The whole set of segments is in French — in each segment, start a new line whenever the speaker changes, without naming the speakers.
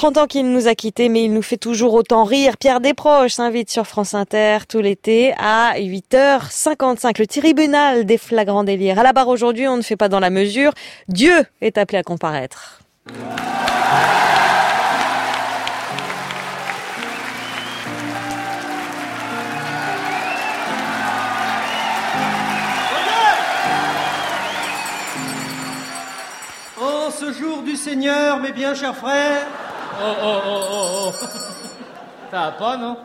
30 ans qu'il nous a quittés, mais il nous fait toujours autant rire. Pierre Desproges s'invite sur France Inter tout l'été à 8h55. Le tribunal des flagrants délires. À la barre aujourd'hui, on ne fait pas dans la mesure. Dieu est appelé à comparaître.
En ce jour du Seigneur, mes bien chers frères...
Oh. Ça va pas, non?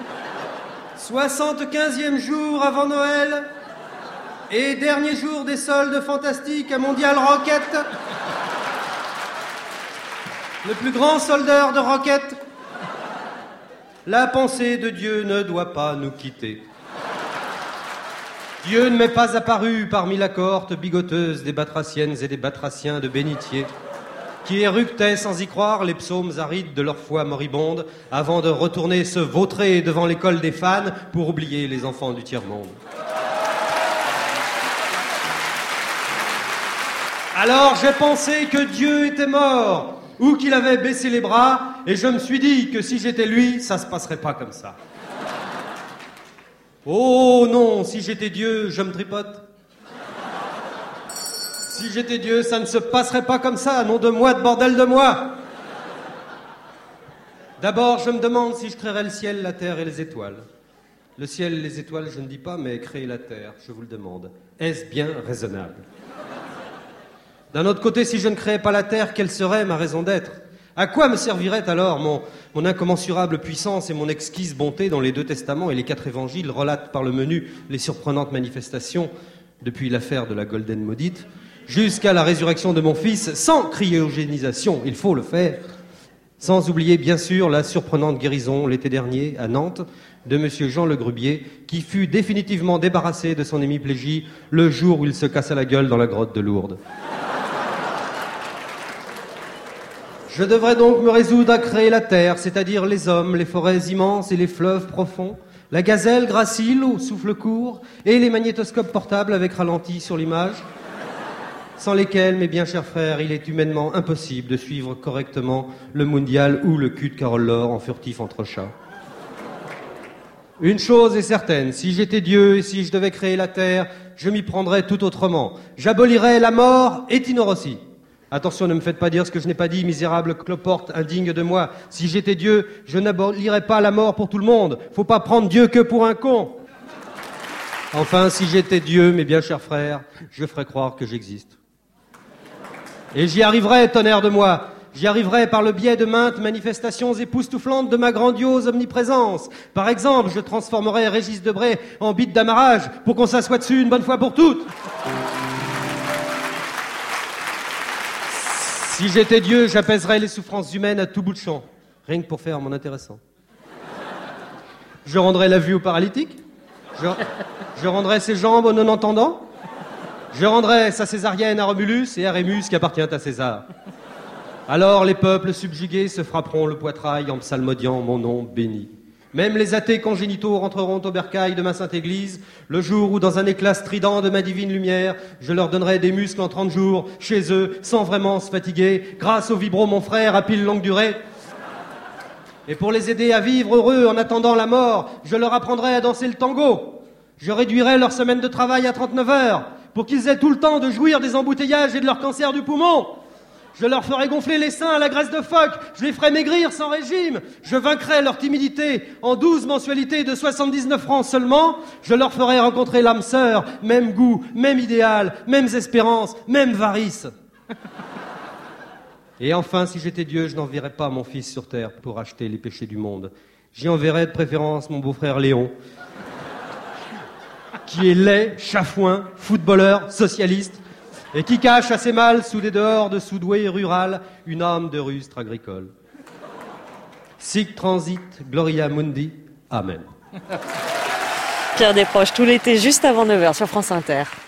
75e jour avant Noël et dernier jour des soldes fantastiques à Mondial Rocket. Le plus grand soldeur de roquettes. La pensée de Dieu ne doit pas nous quitter. Dieu ne m'est pas apparu parmi la cohorte bigoteuse des batraciennes et des batraciens de bénitier, qui éructaient sans y croire les psaumes arides de leur foi moribonde avant de retourner se vautrer devant l'école des fans pour oublier les enfants du tiers-monde. Alors j'ai pensé que Dieu était mort ou qu'il avait baissé les bras et je me suis dit que si j'étais lui, ça se passerait pas comme ça. Oh non, si j'étais Dieu, je me tripote. Si j'étais Dieu, ça ne se passerait pas comme ça, nom de moi, de bordel de moi. D'abord, je me demande si je créerais le ciel, la terre et les étoiles. Le ciel et les étoiles, je ne dis pas, mais créer la terre, je vous le demande. Est-ce bien raisonnable? D'un autre côté, si je ne créais pas la terre, quelle serait ma raison d'être? À quoi me servirait alors mon incommensurable puissance et mon exquise bonté dont les 2 testaments et les 4 évangiles relatent par le menu les surprenantes manifestations depuis l'affaire de la Golden Maudite jusqu'à la résurrection de mon fils, sans cryogénisation, il faut le faire, sans oublier bien sûr la surprenante guérison l'été dernier à Nantes de monsieur Jean Le Grubier, qui fut définitivement débarrassé de son hémiplégie le jour où il se cassa la gueule dans la grotte de Lourdes. Je devrais donc me résoudre à créer la terre, c'est-à-dire les hommes, les forêts immenses et les fleuves profonds, la gazelle gracile au souffle court et les magnétoscopes portables avec ralenti sur l'image, sans lesquels, mes bien chers frères, il est humainement impossible de suivre correctement le mondial ou le cul de Carole Laure en furtif entre chats. Une chose est certaine, si j'étais Dieu et si je devais créer la terre, je m'y prendrais tout autrement. J'abolirais la mort et Tino Rossi. Attention, ne me faites pas dire ce que je n'ai pas dit, misérable cloporte indigne de moi. Si j'étais Dieu, je n'abolirais pas la mort pour tout le monde. Faut pas prendre Dieu que pour un con. Enfin, si j'étais Dieu, mes bien chers frères, je ferais croire que j'existe. Et j'y arriverais, tonnerre de moi. J'y arriverais par le biais de maintes manifestations époustouflantes de ma grandiose omniprésence. Par exemple, je transformerais Régis Debray en bite d'amarrage pour qu'on s'assoie dessus une bonne fois pour toutes. Si j'étais Dieu, j'apaiserais les souffrances humaines à tout bout de champ, rien que pour faire mon intéressant. Je rendrais la vue aux paralytiques, je rendrais ses jambes aux non-entendants, je rendrais sa césarienne à Romulus et à Rémus qui appartient à César. Alors les peuples subjugués se frapperont le poitrail en psalmodiant mon nom béni. Même les athées congénitaux rentreront au bercail de ma sainte église, le jour où, dans un éclat strident de ma divine lumière, je leur donnerai des muscles en 30 jours, chez eux, sans vraiment se fatiguer, grâce au vibro mon frère à pile longue durée. Et pour les aider à vivre heureux en attendant la mort, je leur apprendrai à danser le tango. Je réduirai leur semaine de travail à 39 heures, pour qu'ils aient tout le temps de jouir des embouteillages et de leur cancer du poumon. Je leur ferai gonfler les seins à la graisse de phoque. Je les ferai maigrir sans régime. Je vaincrai leur timidité en 12 mensualités de 79 francs seulement. Je leur ferai rencontrer l'âme sœur, même goût, même idéal, mêmes espérances, même varices. Et enfin, si j'étais Dieu, je n'enverrais pas mon fils sur terre pour acheter les péchés du monde. J'y enverrais de préférence mon beau-frère Léon, qui est laid, chafouin, footballeur, socialiste, et qui cache assez mal sous des dehors de Soudoué rural une âme de rustre agricole. Sic transit gloria mundi. Amen.
Pierre Desproges, tout l'été, juste avant 9h sur France Inter.